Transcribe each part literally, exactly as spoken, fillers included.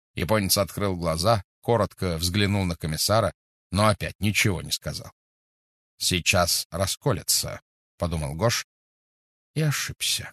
Японец открыл глаза, коротко взглянул на комиссара, но опять ничего не сказал. «Сейчас расколется», — подумал Гош, и ошибся.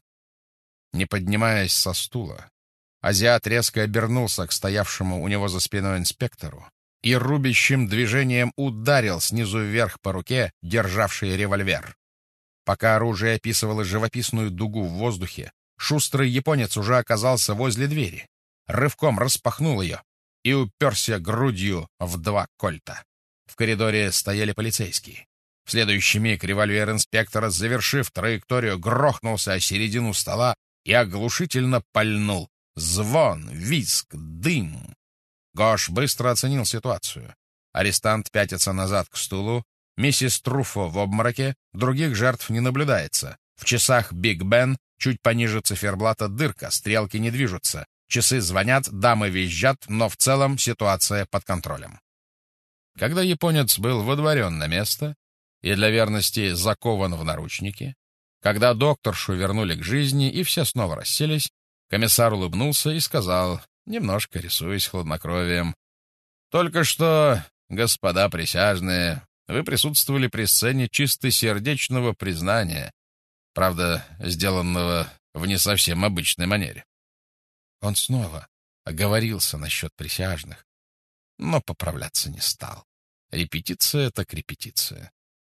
Не поднимаясь со стула, азиат резко обернулся к стоявшему у него за спиной инспектору и рубящим движением ударил снизу вверх по руке, державшей револьвер. Пока оружие описывало живописную дугу в воздухе, шустрый японец уже оказался возле двери, рывком распахнул ее и уперся грудью в два кольта. В коридоре стояли полицейские. В следующий миг револьвер инспектора, завершив траекторию, грохнулся о середину стола и оглушительно пальнул. Звон, визг, дым. Гош быстро оценил ситуацию. Арестант пятится назад к стулу. Миссис Труффо в обмороке. Других жертв не наблюдается. В часах Биг Бен, чуть пониже циферблата, дырка, стрелки не движутся. Часы звонят, дамы визжат, но в целом ситуация под контролем. Когда японец был водворен на место и для верности закован в наручники, когда докторшу вернули к жизни и все снова расселись, комиссар улыбнулся и сказал, немножко рисуясь хладнокровием: «Только что, господа присяжные, вы присутствовали при сцене чистосердечного признания, правда, сделанного в не совсем обычной манере». Он снова оговорился насчет присяжных, но поправляться не стал. Репетиция так репетиция.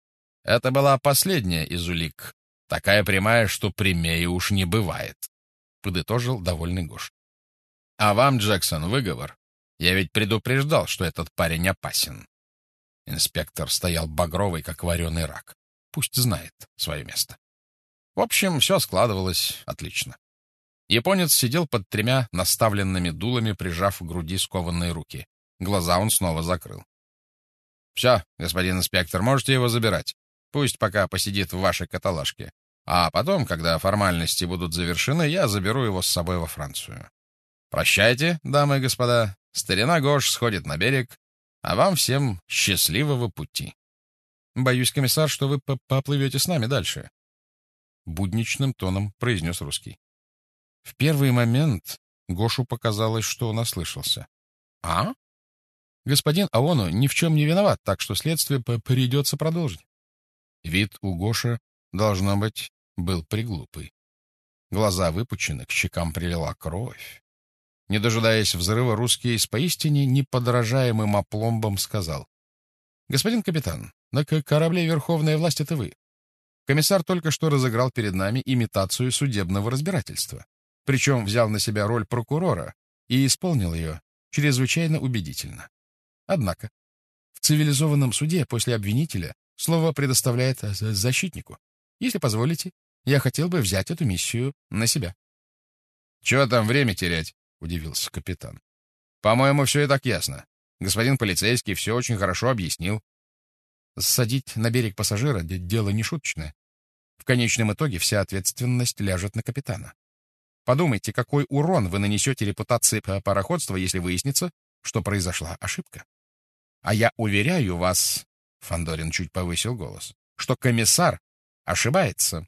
Это была последняя из улик, такая прямая, что прямее уж не бывает, — подытожил довольный Гош. А вам, Джексон, выговор. Я ведь предупреждал, что этот парень опасен. Инспектор стоял багровый, как вареный рак. Пусть знает свое место. В общем, все складывалось отлично. Японец сидел под тремя наставленными дулами, прижав к груди скованные руки. Глаза он снова закрыл. «Все, господин инспектор, можете его забирать. Пусть пока посидит в вашей каталажке. А потом, когда формальности будут завершены, я заберу его с собой во Францию. Прощайте, дамы и господа. Старина Гош сходит на берег, а вам всем счастливого пути». «Боюсь, комиссар, что вы поплывете с нами дальше», — будничным тоном произнес русский. В первый момент Гошу показалось, что он ослышался. «А? Господин Аоно ни в чем не виноват, так что следствие придется продолжить». Вид у Гоши, должно быть, был приглупый. Глаза выпучены, к щекам прилила кровь. Не дожидаясь взрыва, русский с поистине неподражаемым опломбом сказал: «Господин капитан, на корабле Верховная власть — это вы. Комиссар только что разыграл перед нами имитацию судебного разбирательства, причем взял на себя роль прокурора и исполнил ее чрезвычайно убедительно. Однако в цивилизованном суде после обвинителя слово предоставляет защитнику. Если позволите, я хотел бы взять эту миссию на себя». «Чего там время терять?» — удивился капитан. «По-моему, все и так ясно. Господин полицейский все очень хорошо объяснил». Ссадить на берег пассажира — дело не шуточное. В конечном итоге вся ответственность ляжет на капитана. Подумайте, какой урон вы нанесете репутации пароходства, если выяснится, что произошла ошибка. А я уверяю вас, — Фандорин чуть повысил голос, — что комиссар ошибается.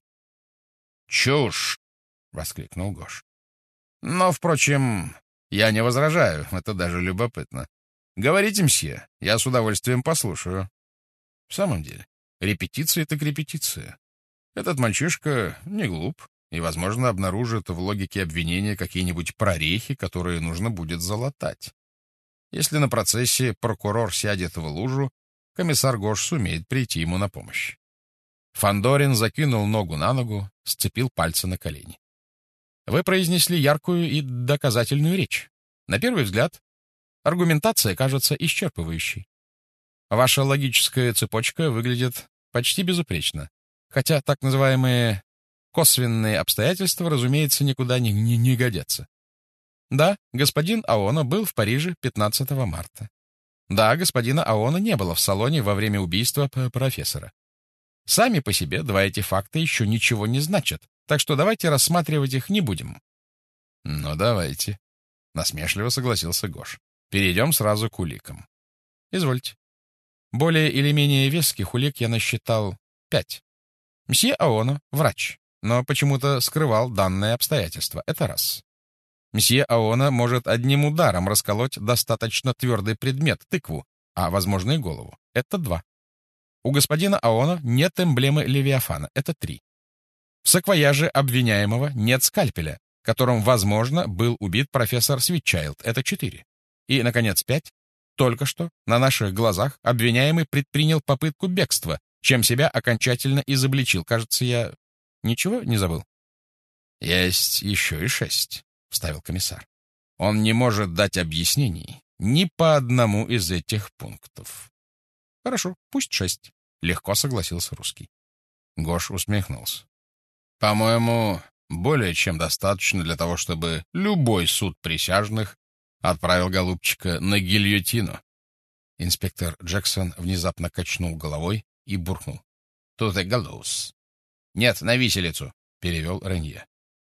«Чушь!» — воскликнул Гош. «Но, впрочем, я не возражаю, это даже любопытно. Говорите, мсье, я с удовольствием послушаю». В самом деле, репетиция так репетиция. Этот мальчишка не глуп и, возможно, обнаружит в логике обвинения какие-нибудь прорехи, которые нужно будет залатать. Если на процессе прокурор сядет в лужу, комиссар Гош сумеет прийти ему на помощь. Фандорин закинул ногу на ногу, сцепил пальцы на колени. Вы произнесли яркую и доказательную речь. На первый взгляд, аргументация кажется исчерпывающей. Ваша логическая цепочка выглядит почти безупречно, хотя так называемые косвенные обстоятельства, разумеется, никуда не, не, не годятся. Да, господин Аоно был в Париже пятнадцатого марта. Да, господина Аоно не было в салоне во время убийства профессора. Сами по себе два эти факта еще ничего не значат, так что давайте рассматривать их не будем. — Ну, давайте, — насмешливо согласился Гош. — Перейдем сразу к уликам. — Извольте. Более или менее веских улик я насчитал пять. Мсье Аоно — врач, но почему-то скрывал данное обстоятельство. Это раз. Мсье Аона может одним ударом расколоть достаточно твердый предмет, тыкву, а, возможно, и голову. Это два. У господина Аона нет эмблемы Левиафана. Это три. В саквояже обвиняемого нет скальпеля, которым, возможно, был убит профессор Свитчайлд. Это четыре. И, наконец, пять. Только что на наших глазах обвиняемый предпринял попытку бегства, чем себя окончательно изобличил. Кажется, я ничего не забыл? Есть еще и шесть, — вставил комиссар. Он не может дать объяснений ни по одному из этих пунктов. Хорошо, пусть шесть, — легко согласился русский. Гош усмехнулся. По-моему, более чем достаточно для того, чтобы любой суд присяжных отправил голубчика на гильотину. Инспектор Джексон внезапно качнул головой и буркнул. «To the gallows». «Нет, на виселицу», — перевел Ренье.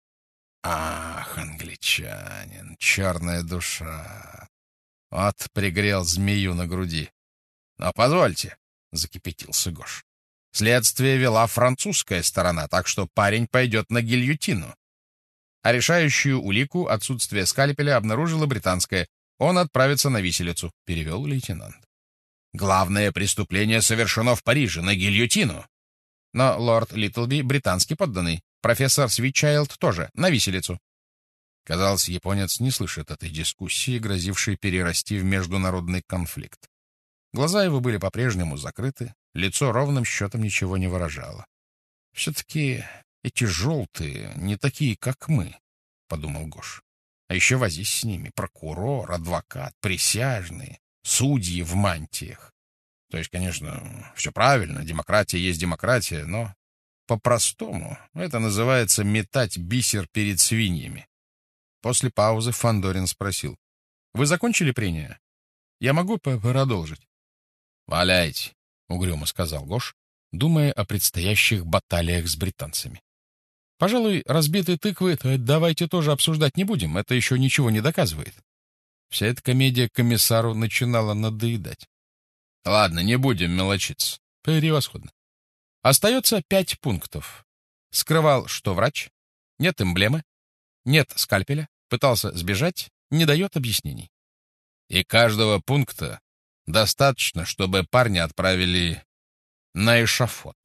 «Ах, англичанин, черная душа! Вот пригрел змею на груди. Но позвольте», — закипятился Гош. «Следствие вела французская сторона, так что парень пойдет на гильотину. А решающую улику отсутствие скальпеля обнаружила британская. Он отправится на виселицу», — перевел лейтенант. «Главное преступление совершено в Париже, на гильотину». Но лорд Литлби британский подданный, профессор Свитчайлд тоже, на виселицу. Казалось, японец не слышит этой дискуссии, грозившей перерасти в международный конфликт. Глаза его были по-прежнему закрыты, лицо ровным счетом ничего не выражало. «Все-таки эти желтые не такие, как мы», — подумал Гош. «А еще возись с ними: прокурор, адвокат, присяжные, судьи в мантиях. То есть, конечно, все правильно, демократия есть демократия, но по-простому это называется метать бисер перед свиньями». После паузы Фандорин спросил: «Вы закончили прения? Я могу продолжить?» «Валяйте», — угрюмо сказал Гош, думая о предстоящих баталиях с британцами. «Пожалуй, разбитые тыквы давайте тоже обсуждать не будем, это еще ничего не доказывает». Вся эта комедия комиссару начинала надоедать. «Ладно, не будем мелочиться». «Превосходно. Остается пять пунктов. Скрывал, что врач, нет эмблемы, нет скальпеля, пытался сбежать, не дает объяснений». «И каждого пункта достаточно, чтобы парня отправили на эшафот».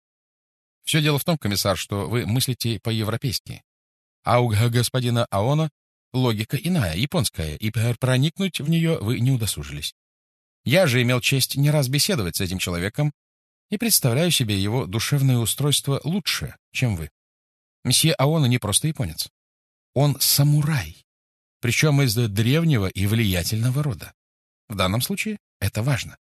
«Все дело в том, комиссар, что вы мыслите по-европейски, а у господина Аона логика иная, японская, и проникнуть в нее вы не удосужились. Я же имел честь не раз беседовать с этим человеком и представляю себе его душевное устройство лучше, чем вы. Мсье Аона не просто японец. Он самурай, причем из древнего и влиятельного рода. В данном случае это важно.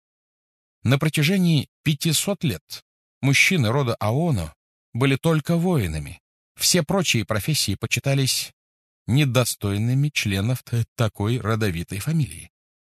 На протяжении пятисот лет мужчины рода Аоно были только воинами. Все прочие профессии почитались недостойными членов такой родовитой фамилии.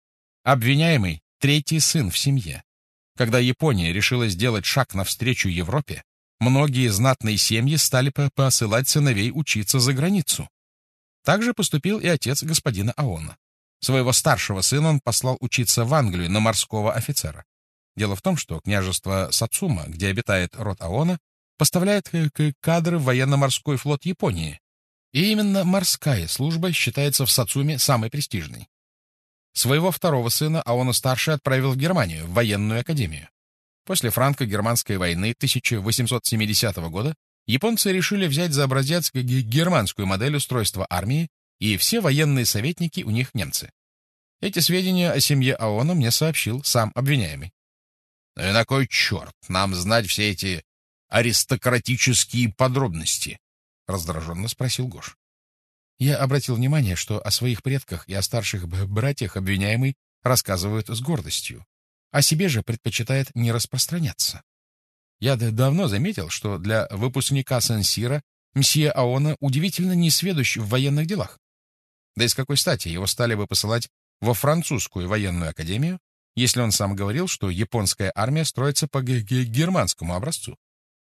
Обвиняемый — третий сын в семье. Когда Япония решила сделать шаг навстречу Европе, многие знатные семьи стали посылать сыновей учиться за границу. Так же поступил и отец господина Аона. Своего старшего сына он послал учиться в Англию на морского офицера. Дело в том, что княжество Сацума, где обитает род Аона, поставляет кадры в военно-морской флот Японии. И именно морская служба считается в Сацуме самой престижной. Своего второго сына Аона-старший отправил в Германию, в военную академию. После франко-германской войны тысяча восемьсот семидесятого года японцы решили взять за образец германскую модель устройства армии, и все военные советники у них немцы. Эти сведения о семье Аона мне сообщил сам обвиняемый. «Ну и на кой черт нам знать все эти аристократические подробности?» — раздраженно спросил Гош. Я обратил внимание, что о своих предках и о старших братьях обвиняемый рассказывают с гордостью, о себе же предпочитает не распространяться. Я давно заметил, что для выпускника Сен-Сира мсье Аона удивительно несведущ в военных делах. Да и с какой стати его стали бы посылать во французскую военную академию, если он сам говорил, что японская армия строится по германскому образцу?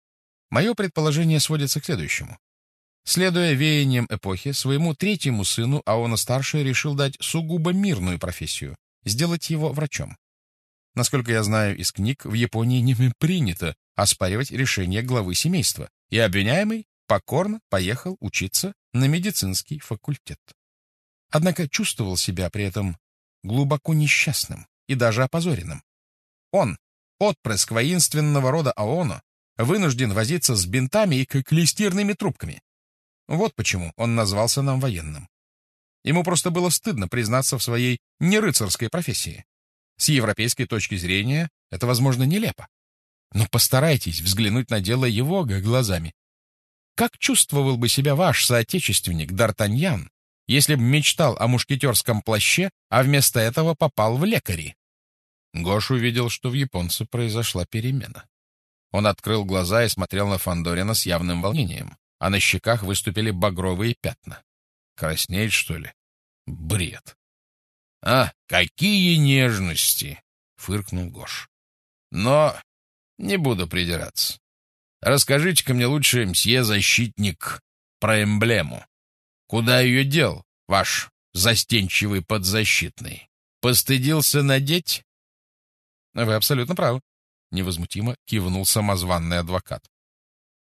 Мое предположение сводится к следующему. Следуя веяниям эпохи, своему третьему сыну Аона-старший решил дать сугубо мирную профессию — сделать его врачом. Насколько я знаю из книг, в Японии не принято оспаривать решение главы семейства, и обвиняемый покорно поехал учиться на медицинский факультет. однако чувствовал себя при этом глубоко несчастным и даже опозоренным. Он, отпрыск воинственного рода Аоно, вынужден возиться с бинтами и клестирными трубками. Вот почему он назвался нам военным. Ему просто было стыдно признаться в своей нерыцарской профессии. С европейской точки зрения это, возможно, нелепо. Но постарайтесь взглянуть на дело его глазами. Как чувствовал бы себя ваш соотечественник Д'Артаньян, если бы мечтал о мушкетерском плаще, а вместо этого попал в лекари? Гош увидел, что в японце произошла перемена. Он открыл глаза и смотрел на Фандорина с явным волнением, а на щеках выступили багровые пятна. Краснеет, что ли? Бред. — А, какие нежности! — фыркнул Гош. — Но не буду придираться. Расскажите-ка мне лучше, мсье защитник, про эмблему. Куда ее дел, ваш застенчивый подзащитный? Постыдился надеть? — Вы абсолютно правы, — невозмутимо кивнул самозванный адвокат.